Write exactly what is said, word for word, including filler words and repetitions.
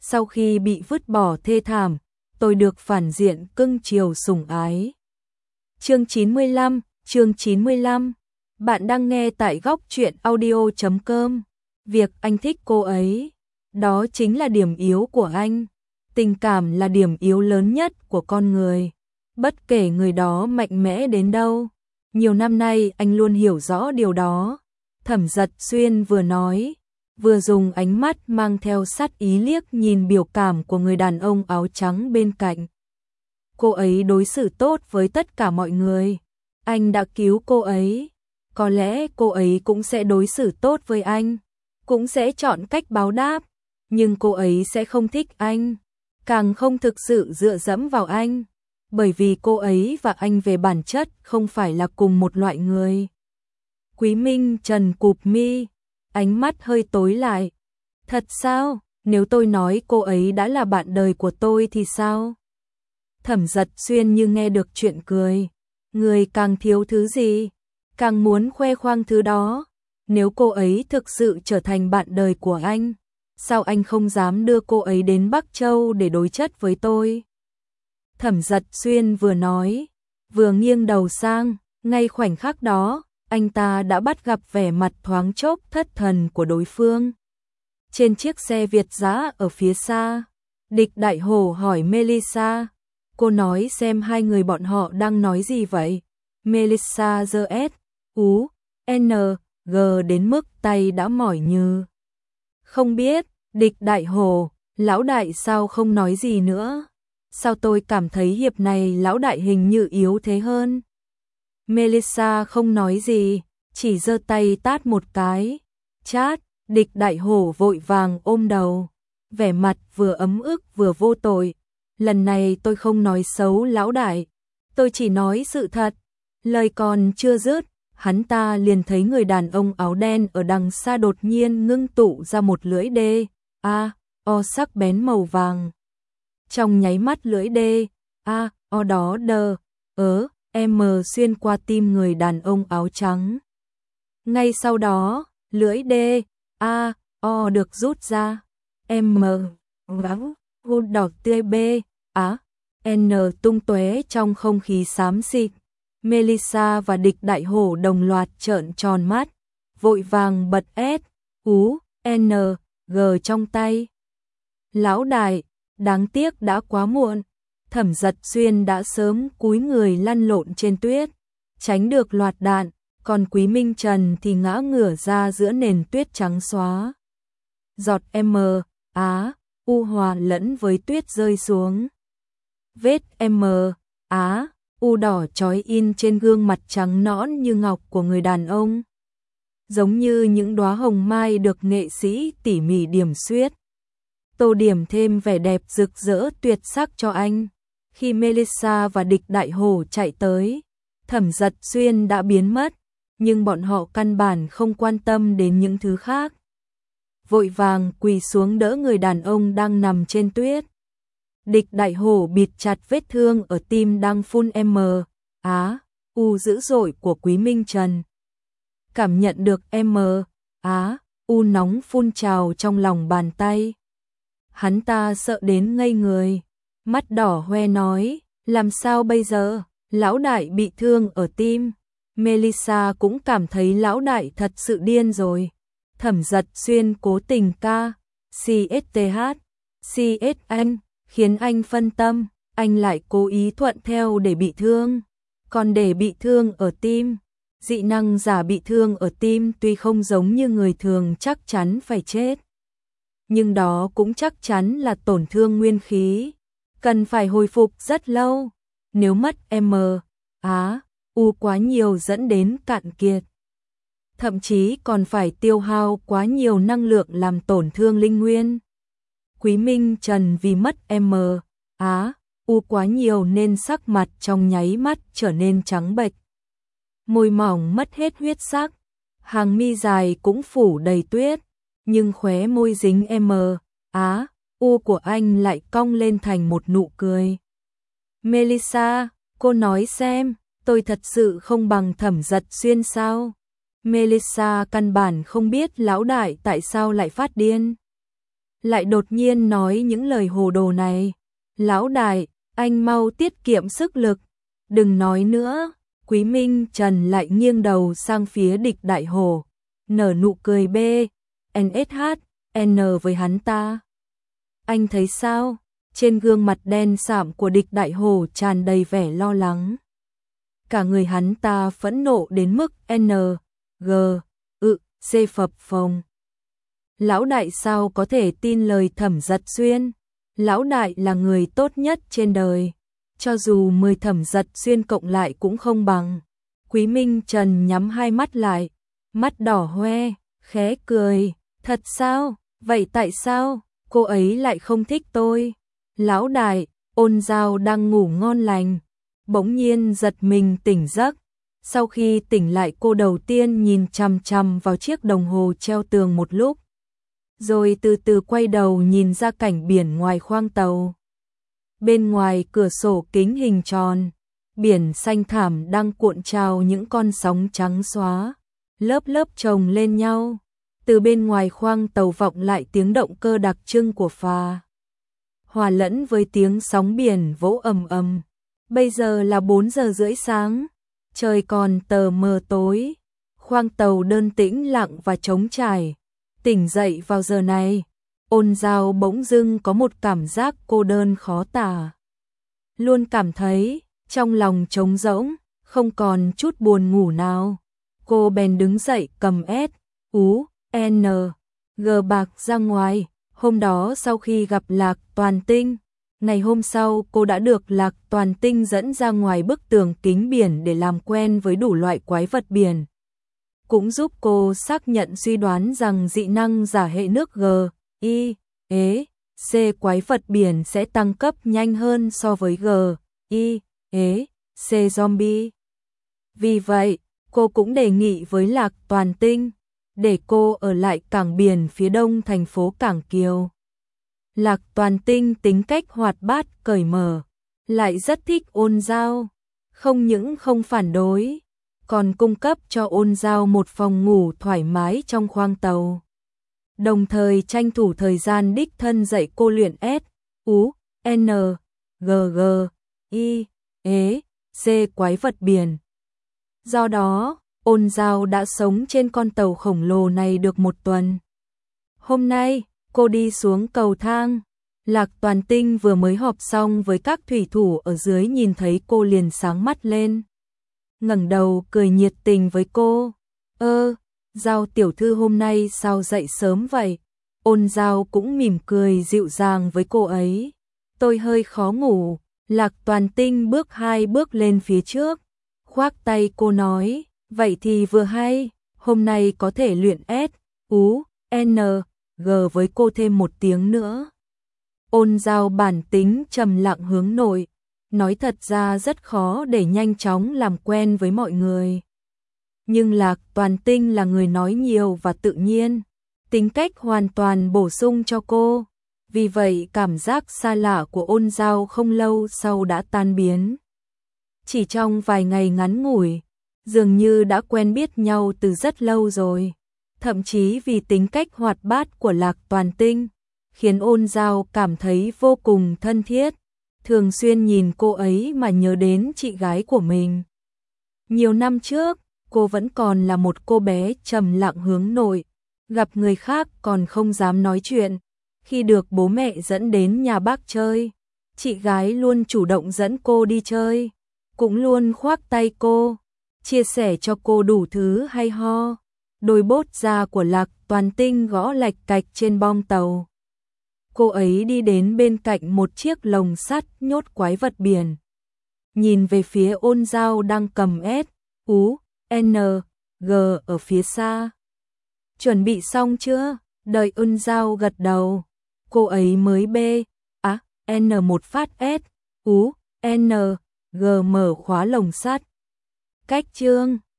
sau khi bị vứt bỏ thê thảm, tôi được phản diện cưng chiều sủng ái. Chương chín mươi lăm, chương chín mươi lăm. Bạn đang nghe tại góc truyện audio chấm com. Việc anh thích cô ấy, đó chính là điểm yếu của anh. Tình cảm là điểm yếu lớn nhất của con người. Bất kể người đó mạnh mẽ đến đâu. Nhiều năm nay anh luôn hiểu rõ điều đó. Thẩm Dật Xuyên vừa nói, vừa dùng ánh mắt mang theo sát ý liếc nhìn biểu cảm của người đàn ông áo trắng bên cạnh. Cô ấy đối xử tốt với tất cả mọi người. Anh đã cứu cô ấy. Có lẽ cô ấy cũng sẽ đối xử tốt với anh. Cũng sẽ chọn cách báo đáp. Nhưng cô ấy sẽ không thích anh. Càng không thực sự dựa dẫm vào anh. Bởi vì cô ấy và anh về bản chất không phải là cùng một loại người. Quý Minh Trần cụp mi, ánh mắt hơi tối lại. Thật sao? Nếu tôi nói cô ấy đã là bạn đời của tôi thì sao? Thẩm Dật Xuyên như nghe được chuyện cười. Người càng thiếu thứ gì, càng muốn khoe khoang thứ đó. Nếu cô ấy thực sự trở thành bạn đời của anh, sao anh không dám đưa cô ấy đến Bắc Châu để đối chất với tôi? Thẩm Dật Xuyên vừa nói, vừa nghiêng đầu sang, ngay khoảnh khắc đó, anh ta đã bắt gặp vẻ mặt thoáng chốc thất thần của đối phương. Trên chiếc xe Việt dã ở phía xa, Địch Đại Hổ hỏi Melissa, cô nói xem hai người bọn họ đang nói gì vậy? Melissa giơ S, U, N, G đến mức tay đã mỏi như. Không biết, Địch Đại Hổ, lão đại sao không nói gì nữa? Sao tôi cảm thấy hiệp này lão đại hình như yếu thế hơn? Melissa không nói gì, chỉ giơ tay tát một cái. Chát, Địch Đại Hổ vội vàng ôm đầu, vẻ mặt vừa ấm ức vừa vô tội. Lần này tôi không nói xấu lão đại, tôi chỉ nói sự thật. Lời còn chưa dứt, hắn ta liền thấy người đàn ông áo đen ở đằng xa đột nhiên ngưng tụ ra một lưỡi đê, a, o sắc bén màu vàng. Trong nháy mắt lưỡi đê, a, o đó đờ, ớ, M xuyên qua tim người đàn ông áo trắng. Ngay sau đó, lưỡi đê, a, o được rút ra. M, vắng, hôn đỏ tươi b, á, N tung tóe trong không khí xám xịt. Melissa và Địch Đại Hổ đồng loạt trợn tròn mắt, vội vàng bật S, U, N, G trong tay. Lão đại, đáng tiếc đã quá muộn. Thẩm Dật Xuyên đã sớm cúi người lăn lộn trên tuyết, tránh được loạt đạn, còn Quý Minh Trần thì ngã ngửa ra giữa nền tuyết trắng xóa. Giọt M, Á, U hòa lẫn với tuyết rơi xuống. Vết M, Á, U đỏ chói in trên gương mặt trắng nõn như ngọc của người đàn ông. Giống như những đóa hồng mai được nghệ sĩ tỉ mỉ điểm xuyết. Tô điểm thêm vẻ đẹp rực rỡ tuyệt sắc cho anh. Khi Melissa và Địch Đại Hổ chạy tới, Thẩm Dật Xuyên đã biến mất, nhưng bọn họ căn bản không quan tâm đến những thứ khác. Vội vàng quỳ xuống đỡ người đàn ông đang nằm trên tuyết. Địch Đại Hổ bịt chặt vết thương ở tim đang phun M, Á, U dữ dội của Quý Minh Trần. Cảm nhận được M, Á, U nóng phun trào trong lòng bàn tay. Hắn ta sợ đến ngây người, mắt đỏ hoe nói, làm sao bây giờ, lão đại bị thương ở tim. Melissa cũng cảm thấy lão đại thật sự điên rồi. Thẩm Dật Xuyên cố tình ca, CSTH, xê ét en, khiến anh phân tâm, anh lại cố ý thuận theo để bị thương. Còn để bị thương ở tim, dị năng giả bị thương ở tim tuy không giống như người thường chắc chắn phải chết. Nhưng đó cũng chắc chắn là tổn thương nguyên khí, cần phải hồi phục rất lâu. Nếu mất M, Á, U quá nhiều dẫn đến cạn kiệt. Thậm chí còn phải tiêu hao quá nhiều năng lượng làm tổn thương linh nguyên. Quý Minh Trần vì mất M, Á, U quá nhiều nên sắc mặt trong nháy mắt trở nên trắng bệch. Môi mỏng mất hết huyết sắc, hàng mi dài cũng phủ đầy tuyết, nhưng khóe môi dính M, Á, U của anh lại cong lên thành một nụ cười. Melissa, cô nói xem, tôi thật sự không bằng Thẩm Dật Xuyên sao? Melissa căn bản không biết lão đại tại sao lại phát điên. lại đột nhiên nói những lời hồ đồ này. Lão đại, anh mau tiết kiệm sức lực, đừng nói nữa. Quý Minh Trần lại nghiêng đầu sang phía Địch Đại Hổ, nở nụ cười B, en ét hát, N với hắn ta. Anh thấy sao? Trên gương mặt đen sạm của Địch Đại Hổ tràn đầy vẻ lo lắng. Cả người hắn ta phẫn nộ đến mức N, G, ự, C phập phồng. Lão đại sao có thể tin lời Thẩm Giật Xuyên? Lão đại là người tốt nhất trên đời, cho dù mười Thẩm Giật Xuyên cộng lại cũng không bằng. Quý Minh Trần nhắm hai mắt lại, mắt đỏ hoe, khẽ cười. Thật sao? Vậy tại sao cô ấy lại không thích tôi? Lão đại, Ôn Giao đang ngủ ngon lành, bỗng nhiên giật mình tỉnh giấc. Sau khi tỉnh lại, cô đầu tiên nhìn chằm chằm vào chiếc đồng hồ treo tường một lúc, rồi từ từ quay đầu nhìn ra cảnh biển ngoài khoang tàu. Bên ngoài cửa sổ kính hình tròn, biển xanh thẳm đang cuộn trào những con sóng trắng xóa, lớp lớp chồng lên nhau. Từ bên ngoài khoang tàu vọng lại tiếng động cơ đặc trưng của phà, hòa lẫn với tiếng sóng biển vỗ ầm ầm. Bây giờ là bốn giờ rưỡi sáng, trời còn tờ mờ tối, khoang tàu đơn tĩnh lặng và trống trải. Tỉnh dậy vào giờ này, Ôn Giao bỗng dưng có một cảm giác cô đơn khó tả. Luôn cảm thấy trong lòng trống rỗng, không còn chút buồn ngủ nào. Cô bèn đứng dậy cầm S, U, N, G bạc ra ngoài. Hôm đó sau khi gặp Lạc Toàn Tinh, ngày hôm sau cô đã được Lạc Toàn Tinh dẫn ra ngoài bức tường kính biển để làm quen với đủ loại quái vật biển. Cũng giúp cô xác nhận suy đoán rằng dị năng giả hệ nước G, I, E, C quái vật biển sẽ tăng cấp nhanh hơn so với G, I, E, C zombie. Vì vậy, cô cũng đề nghị với Lạc Toàn Tinh để cô ở lại cảng biển phía đông thành phố Cảng Kiều. Lạc Toàn Tinh tính cách hoạt bát, cởi mở, lại rất thích Ôn Giao, không những không phản đối, còn cung cấp cho Ôn Giao một phòng ngủ thoải mái trong khoang tàu. Đồng thời tranh thủ thời gian đích thân dạy cô luyện S, U, N, G, G, I, E, C quái vật biển. Do đó, Ôn Giao đã sống trên con tàu khổng lồ này được một tuần. Hôm nay, cô đi xuống cầu thang. Lạc Toàn Tinh vừa mới họp xong với các thủy thủ ở dưới, nhìn thấy cô liền sáng mắt lên, ngẩng đầu cười nhiệt tình với cô. Ơ, Giao tiểu thư hôm nay sao dậy sớm vậy? Ôn Giao cũng mỉm cười dịu dàng với cô ấy. Tôi hơi khó ngủ. Lạc Toàn Tinh bước hai bước lên phía trước, khoác tay cô nói. Vậy thì vừa hay, hôm nay có thể luyện S, U, N, G với cô thêm một tiếng nữa. Ôn Giao bản tính trầm lặng hướng nội, nói thật ra rất khó để nhanh chóng làm quen với mọi người. Nhưng Lạc Toàn Tinh là người nói nhiều và tự nhiên, tính cách hoàn toàn bổ sung cho cô. Vì vậy cảm giác xa lạ của Ôn Giao không lâu sau đã tan biến. Chỉ trong vài ngày ngắn ngủi, dường như đã quen biết nhau từ rất lâu rồi. Thậm chí vì tính cách hoạt bát của Lạc Toàn Tinh, khiến Ôn Giao cảm thấy vô cùng thân thiết, thường xuyên nhìn cô ấy mà nhớ đến chị gái của mình. Nhiều năm trước, cô vẫn còn là một cô bé trầm lặng hướng nội, gặp người khác còn không dám nói chuyện. Khi được bố mẹ dẫn đến nhà bác chơi, chị gái luôn chủ động dẫn cô đi chơi, cũng luôn khoác tay cô, chia sẻ cho cô đủ thứ hay ho. Đôi bốt da của Lạc Toàn Tinh gõ lạch cạch trên bong tàu. Cô ấy đi đến bên cạnh một chiếc lồng sắt nhốt quái vật biển, nhìn về phía Ôn Giao đang cầm S, U, N, G ở phía xa. Chuẩn bị xong chưa? Đợi Ôn Giao gật đầu, cô ấy mới B, á, à, N một phát S, U, N, G mở khóa lồng sắt. Cách chương